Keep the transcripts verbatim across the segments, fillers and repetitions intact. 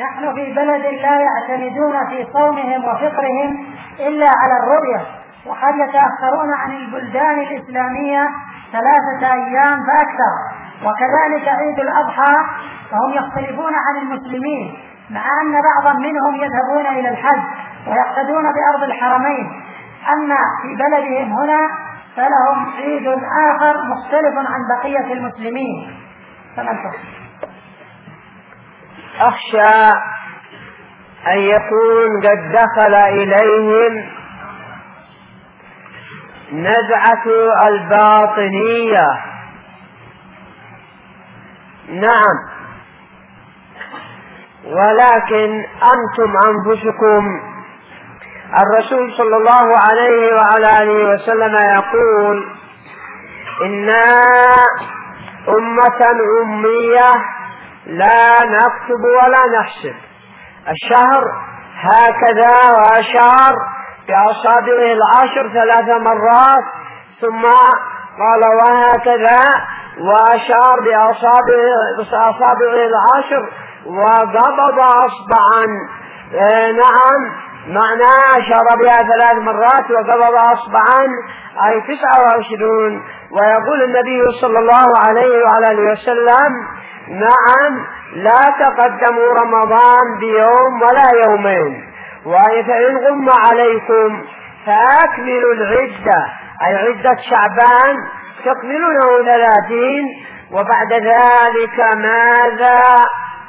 نحن في بلد لا يعتمدون في صومهم وفطرهم إلا على الرؤية، وقد يتأخرون عن البلدان الإسلامية ثلاثة أيام فأكثر. وكذلك عيد الأضحى فهم يختلفون عن المسلمين، مع أن بعضا منهم يذهبون إلى الحج ويقتدون بأرض الحرمين، أما في بلدهم هنا فلهم عيد آخر مختلف عن بقية المسلمين. فمن أخشى أن يكون قد دخل إليهم نزعة الباطنية. نعم، ولكن أنتم أنفسكم، الرسول صلى الله عليه وعلى آله وسلم يقول: إنا أمة أمية لا نكتب ولا نحسب. الشهر هكذا، وأشار بأصابعه العشر ثلاث مرات، ثم قال وهكذا، وأشار بأصابعه العشر وقبض أصبعا. نعم، معناه أشار بها ثلاث مرات وقبض أصبعا، أي تسعة وعشرون. ويقول النبي صلى الله عليه وعلى آله وسلم: نعم، لا تقدموا رمضان بيوم ولا يومين، وإن غم عليكم فأكملوا العدة، أي عدة شعبان تكملونه ثلاثين. وبعد ذلك ماذا؟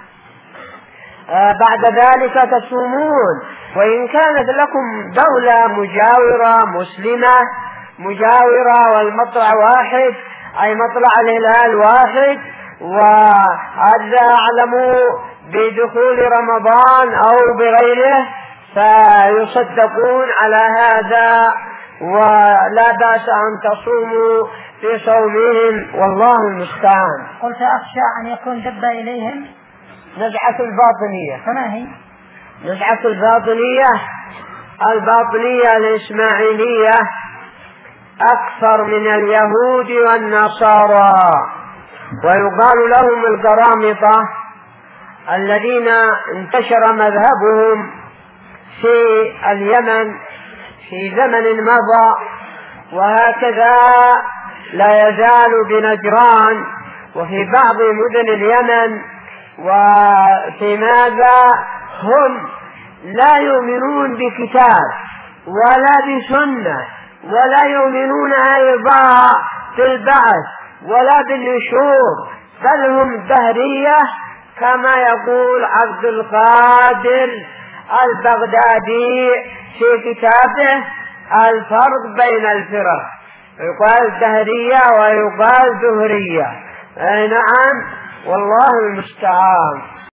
آه بعد ذلك تصومون. وإن كانت لكم دولة مجاورة مسلمة مجاورة والمطلع واحد، أي مطلع الهلال واحد، وهذا أعلموا بدخول رمضان أو بغيره، فيصدقون على هذا، ولا بأس أن تصوموا في صومهم، والله المستعان. قلت أخشى أن يكون دب إليهم نزعة الباطنية. فما هي نزعة الباطنية؟ الباطنية الإسماعيلية أكثر من اليهود والنصارى، ويقال لهم القرامطة، الذين انتشر مذهبهم في اليمن في زمن مضى، وهكذا لا يزال بنجران وفي بعض مدن اليمن. وفي ماذا؟ هم لا يؤمنون بكتاب ولا بسنة، ولا يؤمنون أيضا بالبعث ولا بالنشور، بل هم دهرية، كما يقول عبد القادر البغدادي في كتابه الفرق بين الفرق، يقال دهرية ويقال دهرية. نعم، والله المستعان.